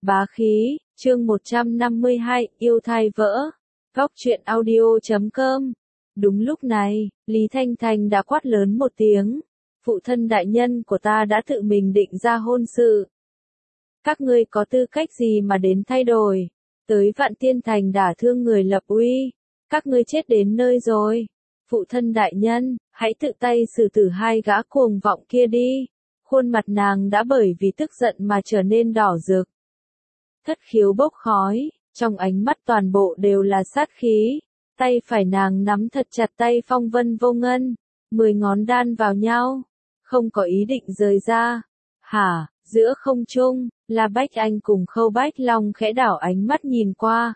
Bá khí, chương 152, yêu thai vỡ. Góc truyện audio.com. Đúng lúc này, Lý Thanh Thanh đã quát lớn một tiếng. Phụ thân đại nhân của ta đã tự mình định ra hôn sự. Các ngươi có tư cách gì mà đến thay đổi? Tới Vạn Tiên Thành đả thương người lập uy. Các ngươi chết đến nơi rồi. Phụ thân đại nhân, hãy tự tay xử tử hai gã cuồng vọng kia đi. Khuôn mặt nàng đã bởi vì tức giận mà trở nên đỏ rực. Thất khiếu bốc khói, trong ánh mắt toàn bộ đều là sát khí. Tay phải nàng nắm thật chặt tay Phong Vân Vô Ngân, 10 ngón đan vào nhau, không có ý định rời ra. Hả, giữa không trung, La Bách Anh cùng Khâu Bách Long khẽ đảo ánh mắt nhìn qua.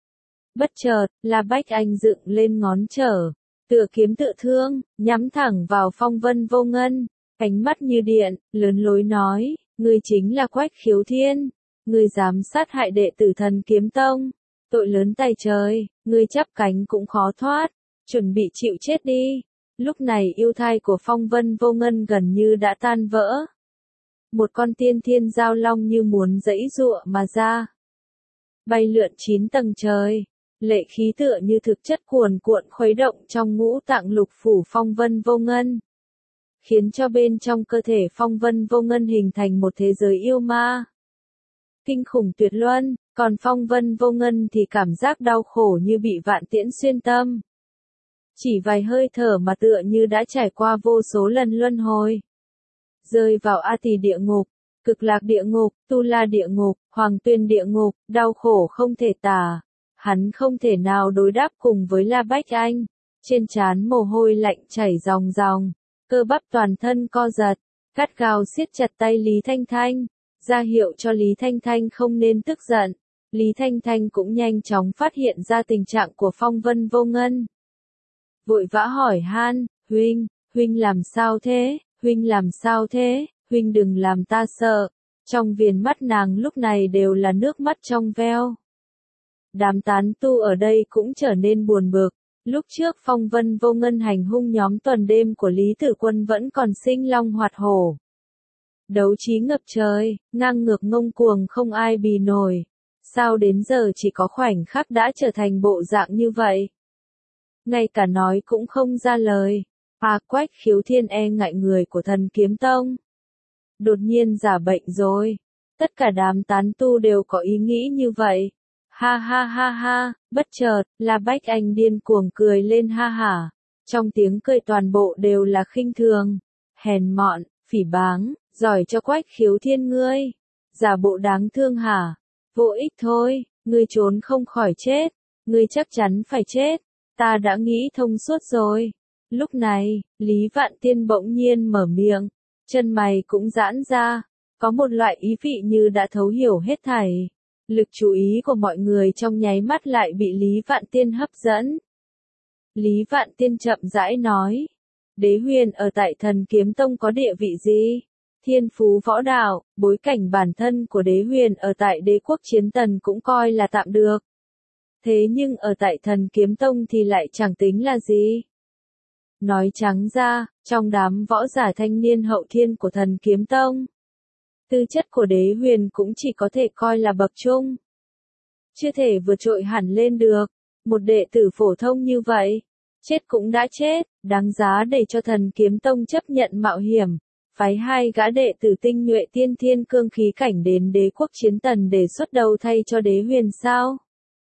Bất chợt, La Bách Anh dựng lên ngón trỏ, tựa kiếm tựa thương, nhắm thẳng vào Phong Vân Vô Ngân, ánh mắt như điện, lớn lối nói, ngươi chính là Quách Khiếu Thiên. Ngươi dám sát hại đệ tử Thần Kiếm Tông, tội lớn tày trời, ngươi chắp cánh cũng khó thoát, chuẩn bị chịu chết đi. Lúc này yêu thai của Phong Vân Vô Ngân gần như đã tan vỡ. Một con tiên thiên giao long như muốn giãy giụa mà ra. Bay lượn 9 tầng trời, lệ khí tựa như thực chất cuồn cuộn khuấy động trong ngũ tạng lục phủ Phong Vân Vô Ngân, khiến cho bên trong cơ thể Phong Vân Vô Ngân hình thành một thế giới yêu ma. Kinh khủng tuyệt luân, còn Phong Vân Vô Ngân thì cảm giác đau khổ như bị vạn tiễn xuyên tâm. Chỉ vài hơi thở mà tựa như đã trải qua vô số lần luân hồi. Rơi vào A Tỳ địa ngục, Cực Lạc địa ngục, Tu La địa ngục, Hoàng Tuyền địa ngục, đau khổ không thể tả. Hắn không thể nào đối đáp cùng với La Bách Anh. Trên trán mồ hôi lạnh chảy ròng ròng, cơ bắp toàn thân co giật, gắt gao siết chặt tay Lý Thanh Thanh. Ra hiệu cho Lý Thanh Thanh không nên tức giận. Lý Thanh Thanh cũng nhanh chóng phát hiện ra tình trạng của Phong Vân Vô Ngân. Vội vã hỏi han, huynh làm sao thế, huynh làm sao thế, huynh đừng làm ta sợ. Trong viền mắt nàng lúc này đều là nước mắt trong veo. Đám tán tu ở đây cũng trở nên buồn bực. Lúc trước Phong Vân Vô Ngân hành hung nhóm tuần đêm của Lý Tử Quân vẫn còn sinh long hoạt hổ. Đấu trí ngập trời, ngang ngược ngông cuồng không ai bì nổi. Sao đến giờ chỉ có khoảnh khắc đã trở thành bộ dạng như vậy? Ngay cả nói cũng không ra lời. Quách Khiếu Thiên e ngại người của Thần Kiếm Tông. Đột nhiên giả bệnh rồi. Tất cả đám tán tu đều có ý nghĩ như vậy. Ha ha ha ha, bất chợt, La Bách Anh điên cuồng cười lên ha hả. Trong tiếng cười toàn bộ đều là khinh thường, hèn mọn, phỉ báng. Giỏi cho Quách Khiếu Thiên ngươi. Giả bộ đáng thương hả? Vô ích thôi, ngươi trốn không khỏi chết. Ngươi chắc chắn phải chết. Ta đã nghĩ thông suốt rồi. Lúc này, Lý Vạn Tiên bỗng nhiên mở miệng. Chân mày cũng giãn ra. Có một loại ý vị như đã thấu hiểu hết thảy. Lực chú ý của mọi người trong nháy mắt lại bị Lý Vạn Tiên hấp dẫn. Lý Vạn Tiên chậm rãi nói. Đế Huyền ở tại Thần Kiếm Tông có địa vị gì? Thiên phú võ đạo, bối cảnh bản thân của Đế Huyền ở tại Đế quốc Chiến Tần cũng coi là tạm được. Thế nhưng ở tại Thần Kiếm Tông thì lại chẳng tính là gì. Nói trắng ra, trong đám võ giả thanh niên hậu thiên của Thần Kiếm Tông, tư chất của Đế Huyền cũng chỉ có thể coi là bậc trung. Chưa thể vượt trội hẳn lên được. Một đệ tử phổ thông như vậy, chết cũng đã chết, đáng giá để cho Thần Kiếm Tông chấp nhận mạo hiểm. Phái hai gã đệ tử tinh nhuệ tiên thiên cương khí cảnh đến Đế quốc Chiến Tần để xuất đầu thay cho Đế Huyền sao?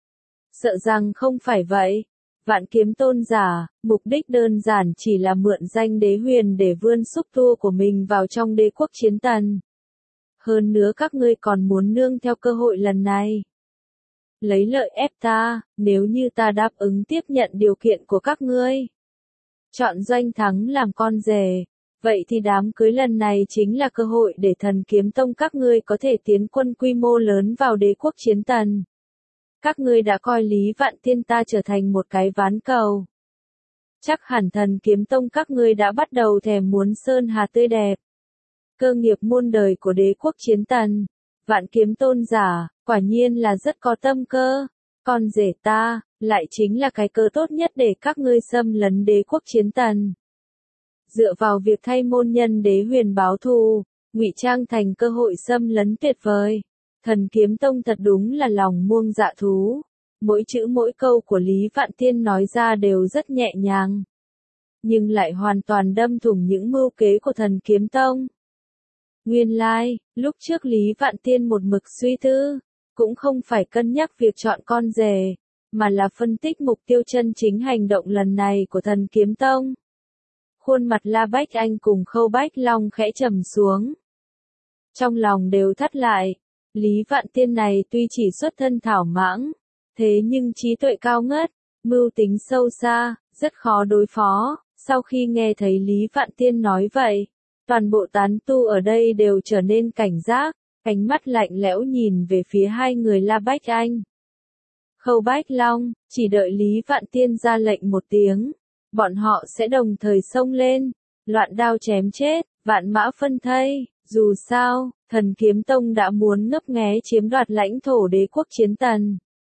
Sợ rằng không phải vậy. Vạn Kiếm Tôn giả, mục đích đơn giản chỉ là mượn danh Đế Huyền để vươn xúc tua của mình vào trong Đế quốc Chiến Tần. Hơn nữa các ngươi còn muốn nương theo cơ hội lần này. Lấy lợi ép ta, nếu như ta đáp ứng tiếp nhận điều kiện của các ngươi. Chọn Doanh Thắng làm con rể. Vậy thì đám cưới lần này chính là cơ hội để Thần Kiếm Tông các ngươi có thể tiến quân quy mô lớn vào Đế quốc Chiến Tần. Các ngươi đã coi Lý Vạn Tiên ta trở thành một cái ván cầu. Chắc hẳn Thần Kiếm Tông các ngươi đã bắt đầu thèm muốn sơn hà tươi đẹp. Cơ nghiệp muôn đời của Đế quốc Chiến Tần. Vạn Kiếm Tôn giả, quả nhiên là rất có tâm cơ. Con rể ta, lại chính là cái cơ tốt nhất để các ngươi xâm lấn Đế quốc Chiến Tần. Dựa vào việc thay môn nhân Đế Huyền báo thù, ngụy trang thành cơ hội xâm lấn tuyệt vời. Thần Kiếm Tông thật đúng là lòng muông dạ thú. Mỗi chữ mỗi câu của Lý Vạn Tiên nói ra đều rất nhẹ nhàng, nhưng lại hoàn toàn đâm thủng những mưu kế của Thần Kiếm Tông. Nguyên lai, lúc trước Lý Vạn Tiên một mực suy tư, cũng không phải cân nhắc việc chọn con rể, mà là phân tích mục tiêu chân chính hành động lần này của Thần Kiếm Tông. Khuôn mặt La Bách Anh cùng Khâu Bách Long khẽ trầm xuống. Trong lòng đều thắt lại, Lý Vạn Tiên này tuy chỉ xuất thân thảo mãng, thế nhưng trí tuệ cao ngất, mưu tính sâu xa, rất khó đối phó. Sau khi nghe thấy Lý Vạn Tiên nói vậy, toàn bộ tán tu ở đây đều trở nên cảnh giác, ánh mắt lạnh lẽo nhìn về phía hai người La Bách Anh. Khâu Bách Long, chỉ đợi Lý Vạn Tiên ra lệnh một tiếng, bọn họ sẽ đồng thời xông lên, loạn đao chém chết, vạn mã phân thây. Dù sao, Thần Kiếm Tông đã muốn ngấp nghé chiếm đoạt lãnh thổ đế quốc Chiến Tần.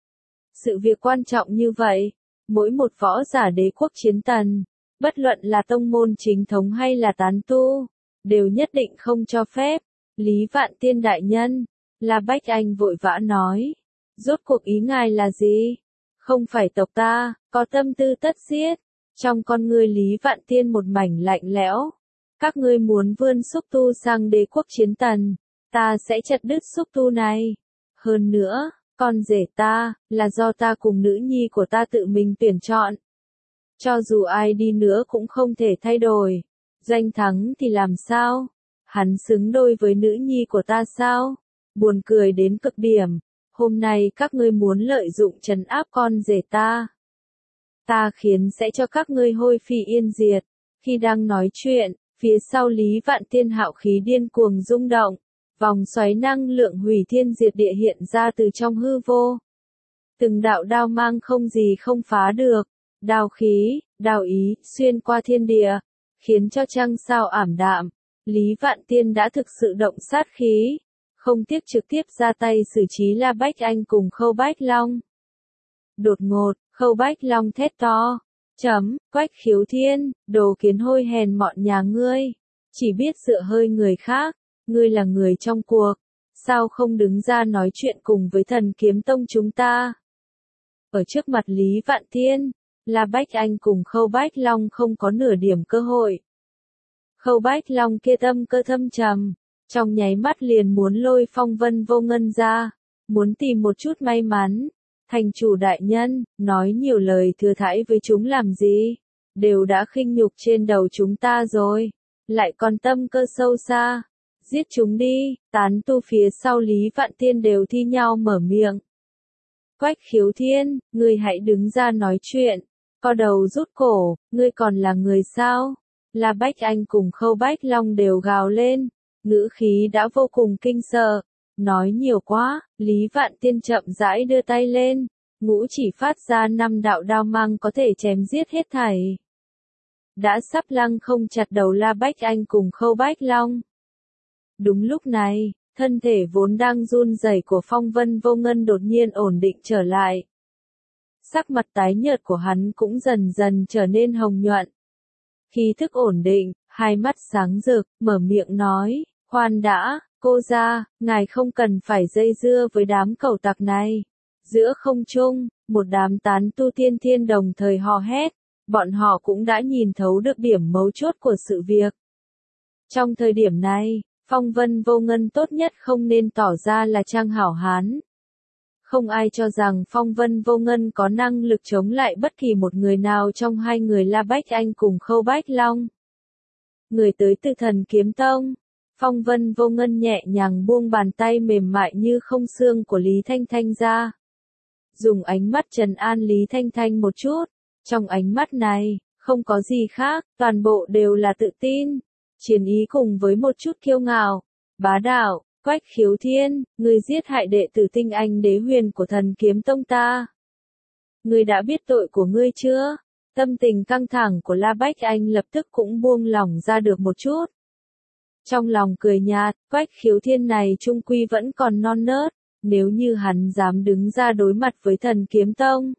Sự việc quan trọng như vậy, mỗi một võ giả đế quốc Chiến Tần, bất luận là tông môn chính thống hay là tán tu, đều nhất định không cho phép. Lý Vạn Tiên đại nhân, La Bách Anh vội vã nói, rốt cuộc ý ngài là gì? Không phải tộc ta, có tâm tư tất giết. Trong con ngươi Lý Vạn Tiên một mảnh lạnh lẽo. Các ngươi muốn vươn xúc tu sang đế quốc Chiến Tần, ta sẽ chặt đứt xúc tu này. Hơn nữa, con rể ta, là do ta cùng nữ nhi của ta tự mình tuyển chọn. Cho dù ai đi nữa cũng không thể thay đổi. Danh thắng thì làm sao? Hắn xứng đôi với nữ nhi của ta sao? Buồn cười đến cực điểm. Hôm nay các ngươi muốn lợi dụng trấn áp con rể ta. Ta khiến sẽ cho các ngươi hôi phi yên diệt. Khi đang nói chuyện, phía sau Lý Vạn Tiên hạo khí điên cuồng rung động. Vòng xoáy năng lượng hủy thiên diệt địa hiện ra từ trong hư vô. Từng đạo đao mang không gì không phá được. Đao khí, đao ý, xuyên qua thiên địa, khiến cho trăng sao ảm đạm. Lý Vạn Tiên đã thực sự động sát khí, không tiếc trực tiếp ra tay xử trí La Bách Anh cùng Khâu Bách Long. Đột ngột, Khâu Bách Long thét to, Quách Khiếu Thiên, đồ kiến hôi hèn mọn nhà ngươi, chỉ biết dựa hơi người khác, ngươi là người trong cuộc, sao không đứng ra nói chuyện cùng với Thần Kiếm Tông chúng ta? Ở trước mặt Lý Vạn Tiên, La Bách Anh cùng Khâu Bách Long không có nửa điểm cơ hội. Khâu Bách Long kia tâm cơ thâm trầm, trong nháy mắt liền muốn lôi Phong Vân Vô Ngân ra, muốn tìm một chút may mắn. Thành chủ đại nhân, nói nhiều lời thừa thãi với chúng làm gì? Đều đã khinh nhục trên đầu chúng ta rồi, lại còn tâm cơ sâu xa. Giết chúng đi. Tán tu phía sau Lý Vạn Tiên đều thi nhau mở miệng. Quách Khiếu Thiên, ngươi hãy đứng ra nói chuyện. Co đầu rút cổ, ngươi còn là người sao? La Bách Anh cùng Khâu Bách Long đều gào lên, ngữ khí đã vô cùng kinh sợ. Nói nhiều quá, Lý Vạn Tiên chậm rãi đưa tay lên, ngũ chỉ phát ra 5 đạo đao mang có thể chém giết hết thảy. Đã sắp lăng không chặt đầu La Bách Anh cùng Khâu Bách Long. Đúng lúc này, thân thể vốn đang run rẩy của Phong Vân Vô Ngân đột nhiên ổn định trở lại. Sắc mặt tái nhợt của hắn cũng dần dần trở nên hồng nhuận. Khí thức ổn định, hai mắt sáng rực, mở miệng nói, khoan đã, cô gia, ngài không cần phải dây dưa với đám cẩu tặc này. Giữa không trung, một đám tán tu tiên thiên đồng thời hò hét, bọn họ cũng đã nhìn thấu được điểm mấu chốt của sự việc. Trong thời điểm này, Phong Vân Vô Ngân tốt nhất không nên tỏ ra là trang hảo hán. Không ai cho rằng Phong Vân Vô Ngân có năng lực chống lại bất kỳ một người nào trong hai người La Bách Anh cùng Khâu Bách Long. Người tới từ Thần Kiếm Tông. Phong Vân Vô Ngân nhẹ nhàng buông bàn tay mềm mại như không xương của Lý Thanh Thanh ra. Dùng ánh mắt trấn an Lý Thanh Thanh một chút. Trong ánh mắt này, không có gì khác, toàn bộ đều là tự tin, chiến ý cùng với một chút kiêu ngạo, bá đạo. Quách Khiếu Thiên, ngươi giết hại đệ tử tinh anh đế huyền của Thần Kiếm Tông ta. Ngươi đã biết tội của ngươi chưa? Tâm tình căng thẳng của La Bách Anh lập tức cũng buông lỏng ra được một chút. Trong lòng cười nhạt, Quách Khiếu Thiên này trung quy vẫn còn non nớt, nếu như hắn dám đứng ra đối mặt với Thần Kiếm Tông.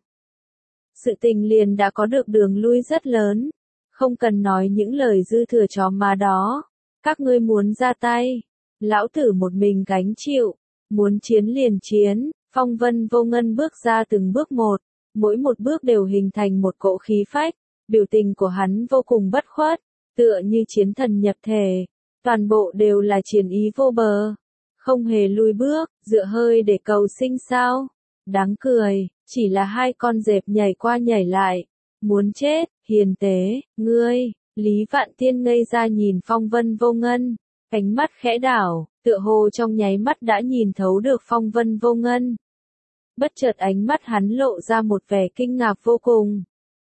Sự tình liền đã có được đường lui rất lớn, không cần nói những lời dư thừa chó má đó. Các ngươi muốn ra tay, lão tử một mình gánh chịu. Muốn chiến liền chiến, phong vân vô ngân bước ra từng bước một, mỗi một bước đều hình thành một cỗ khí phách, biểu tình của hắn vô cùng bất khuất, tựa như chiến thần nhập thể, toàn bộ đều là chiến ý vô bờ, không hề lùi bước, dựa hơi để cầu sinh sao? Đáng cười, chỉ là hai con dẹp nhảy qua nhảy lại, muốn chết, hiền tế, ngươi, Lý Vạn Tiên ngây ra nhìn phong vân vô ngân, ánh mắt khẽ đảo, tựa hồ trong nháy mắt đã nhìn thấu được phong vân vô ngân. Bất chợt ánh mắt hắn lộ ra một vẻ kinh ngạc vô cùng.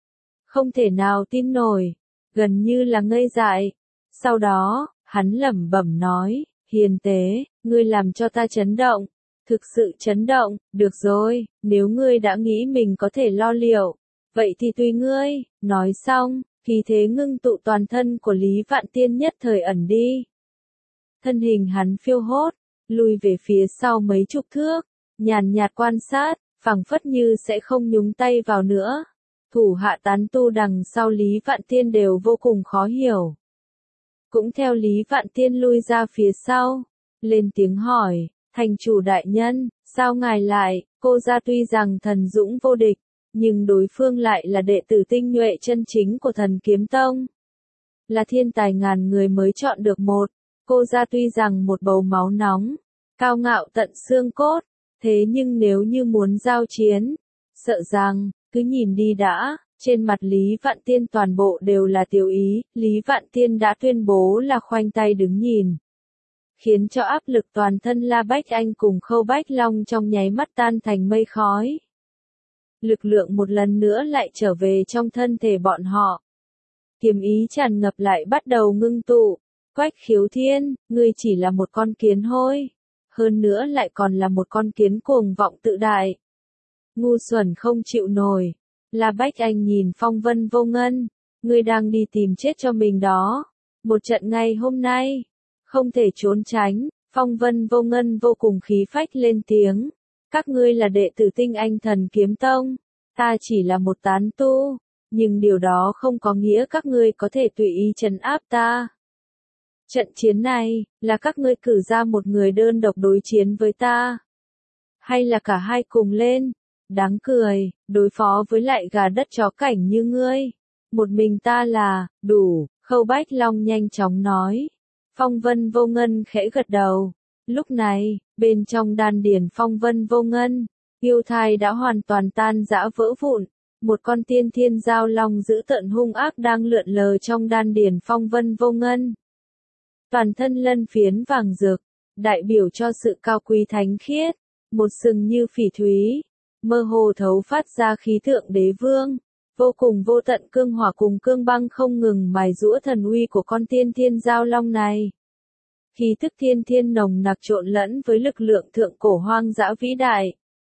Không thể nào tin nổi, gần như là ngây dại. Sau đó, hắn lẩm bẩm nói, hiền tế, ngươi làm cho ta chấn động, thực sự chấn động, được rồi, nếu ngươi đã nghĩ mình có thể lo liệu, vậy thì tùy ngươi, nói xong, khí thế ngưng tụ toàn thân của Lý Vạn Tiên nhất thời ẩn đi. Thân hình hắn phiêu hốt, lùi về phía sau mấy chục thước, nhàn nhạt quan sát, phảng phất như sẽ không nhúng tay vào nữa. Thủ hạ tán tu đằng sau Lý Vạn Tiên đều vô cùng khó hiểu. Cũng theo Lý Vạn Tiên lui ra phía sau, lên tiếng hỏi, thành chủ đại nhân, sao ngài lại, cô ra tuy rằng thần dũng vô địch, nhưng đối phương lại là đệ tử tinh nhuệ chân chính của Thần Kiếm Tông. Là thiên tài ngàn người mới chọn được một, cô ra tuy rằng một bầu máu nóng, cao ngạo tận xương cốt, thế nhưng nếu như muốn giao chiến, sợ rằng, cứ nhìn đi đã, trên mặt Lý Vạn Tiên toàn bộ đều là tiêu ý, Lý Vạn Tiên đã tuyên bố là khoanh tay đứng nhìn. Khiến cho áp lực toàn thân La Bách Anh cùng Khâu Bách Long trong nháy mắt tan thành mây khói. Lực lượng một lần nữa lại trở về trong thân thể bọn họ. Kiếm ý tràn ngập lại bắt đầu ngưng tụ. Quách Khiếu Thiên, ngươi chỉ là một con kiến hôi. Hơn nữa lại còn là một con kiến cuồng vọng tự đại. Ngu xuẩn không chịu nổi. La Bách Anh nhìn phong vân vô ngân. Ngươi đang đi tìm chết cho mình đó. Một trận ngày hôm nay. Không thể trốn tránh. Phong vân vô ngân vô cùng khí phách lên tiếng. Các ngươi là đệ tử tinh anh Thần Kiếm Tông. Ta chỉ là một tán tu. Nhưng điều đó không có nghĩa các ngươi có thể tùy ý trấn áp ta. Trận chiến này, là các ngươi cử ra một người đơn độc đối chiến với ta. Hay là cả hai cùng lên. Đáng cười, đối phó với lại gà đất chó cảnh như ngươi. Một mình ta là, đủ, Khâu Bách Long nhanh chóng nói. Phong vân vô ngân khẽ gật đầu. Lúc này, bên trong đan điền phong vân vô ngân, yêu thai đã hoàn toàn tan rã vỡ vụn. Một con tiên thiên giao long dữ tợn hung ác đang lượn lờ trong đan điền phong vân vô ngân. Toàn thân lân phiến vàng rực, đại biểu cho sự cao quý thánh khiết, một sừng như phỉ thúy, mơ hồ thấu phát ra khí tượng đế vương, vô cùng vô tận cương hỏa cùng cương băng không ngừng mài giũa thần uy của con tiên thiên giao long này. Khí tức thiên thiên nồng nặc trộn lẫn với lực lượng thượng cổ hoang dã vĩ đại.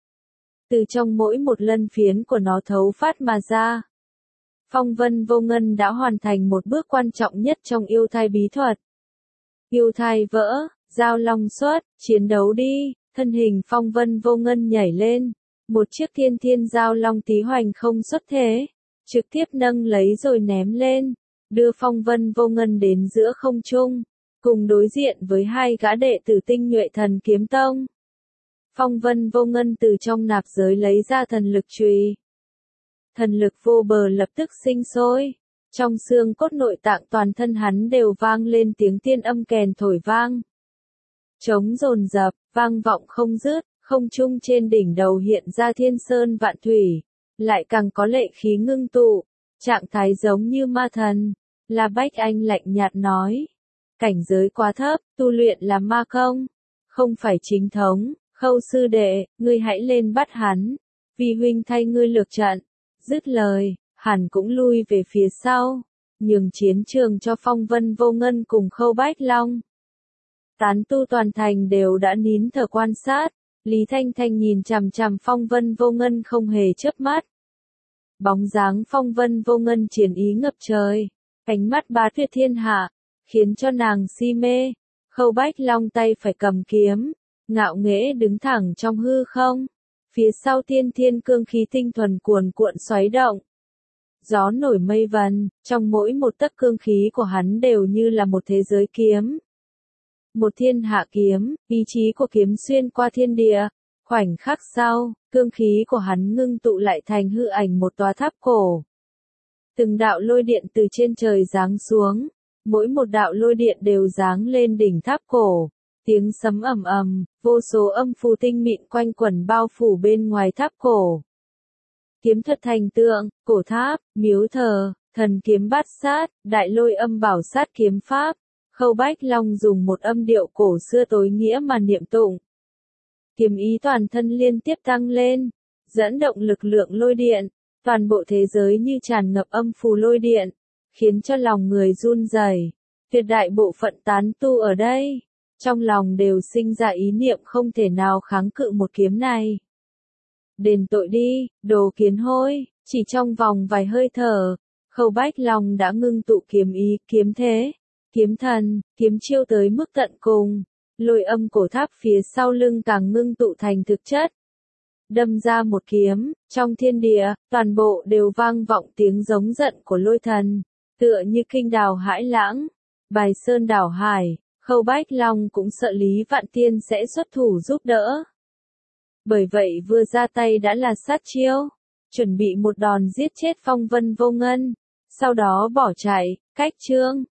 Từ trong mỗi một lân phiến của nó thấu phát mà ra. Phong vân vô ngân đã hoàn thành một bước quan trọng nhất trong yêu thai bí thuật. Yêu thai vỡ, giao long xuất, chiến đấu đi, thân hình phong vân vô ngân nhảy lên. Một chiếc thiên thiên giao long tí hoành không xuất thế, trực tiếp nâng lấy rồi ném lên, đưa phong vân vô ngân đến giữa không trung, cùng đối diện với hai gã đệ tử tinh nhuệ Thần Kiếm Tông. Phong vân vô ngân từ trong nạp giới lấy ra thần lực chùy. Thần lực vô bờ lập tức sinh sôi. Trong xương cốt nội tạng toàn thân hắn đều vang lên tiếng tiên âm kèn thổi vang. Trống dồn dập, vang vọng không dứt, không trung trên đỉnh đầu hiện ra thiên sơn vạn thủy. Lại càng có lệ khí ngưng tụ, trạng thái giống như ma thần. La Bách Anh lạnh nhạt nói. Cảnh giới quá thấp, tu luyện là ma công, không phải chính thống. Khâu sư đệ, ngươi hãy lên bắt hắn, vì huynh thay ngươi lược trận. Dứt lời, hắn cũng lui về phía sau, nhường chiến trường cho phong vân vô ngân cùng Khâu Bách Long. Tán tu toàn thành đều đã nín thở quan sát, Lý Thanh Thanh nhìn chằm chằm phong vân vô ngân không hề chớp mắt. Bóng dáng phong vân vô ngân chiến ý ngập trời, ánh mắt bá tuyệt thiên hạ, khiến cho nàng si mê. Khâu Bách Long tay phải cầm kiếm, ngạo nghễ đứng thẳng trong hư không. Phía sau tiên thiên cương khí tinh thuần cuồn cuộn xoáy động. Gió nổi mây vần, trong mỗi một tấc cương khí của hắn đều như là một thế giới kiếm. Một thiên hạ kiếm, ý chí của kiếm xuyên qua thiên địa. Khoảnh khắc sau, cương khí của hắn ngưng tụ lại thành hư ảnh một tòa tháp cổ. Từng đạo lôi điện từ trên trời giáng xuống, mỗi một đạo lôi điện đều giáng lên đỉnh tháp cổ. Tiếng sấm ầm ầm, vô số âm phù tinh mịn quanh quẩn bao phủ bên ngoài tháp cổ. Kiếm thuật thành tượng, cổ tháp, miếu thờ, thần kiếm bát sát, đại lôi âm bảo sát kiếm pháp. Khâu Bách Long dùng một âm điệu cổ xưa tối nghĩa mà niệm tụng. Kiếm ý toàn thân liên tiếp tăng lên, dẫn động lực lượng lôi điện, toàn bộ thế giới như tràn ngập âm phù lôi điện, khiến cho lòng người run rẩy. Tuyệt đại bộ phận tán tu ở đây, trong lòng đều sinh ra ý niệm không thể nào kháng cự một kiếm này. Đền tội đi, đồ kiến hôi, chỉ trong vòng vài hơi thở, Khâu Bách Long đã ngưng tụ kiếm ý, kiếm thế, kiếm thần, kiếm chiêu tới mức tận cùng. Lôi âm cổ tháp phía sau lưng càng ngưng tụ thành thực chất. Đâm ra một kiếm, trong thiên địa, toàn bộ đều vang vọng tiếng giống giận của lôi thần, tựa như kinh đào hải lãng, bài sơn đảo hải. Khâu Bách Long cũng sợ Lý Vạn Tiên sẽ xuất thủ giúp đỡ. Bởi vậy vừa ra tay đã là sát chiêu, chuẩn bị một đòn giết chết Phong Vân Vô Ngân, sau đó bỏ chạy. Cách chương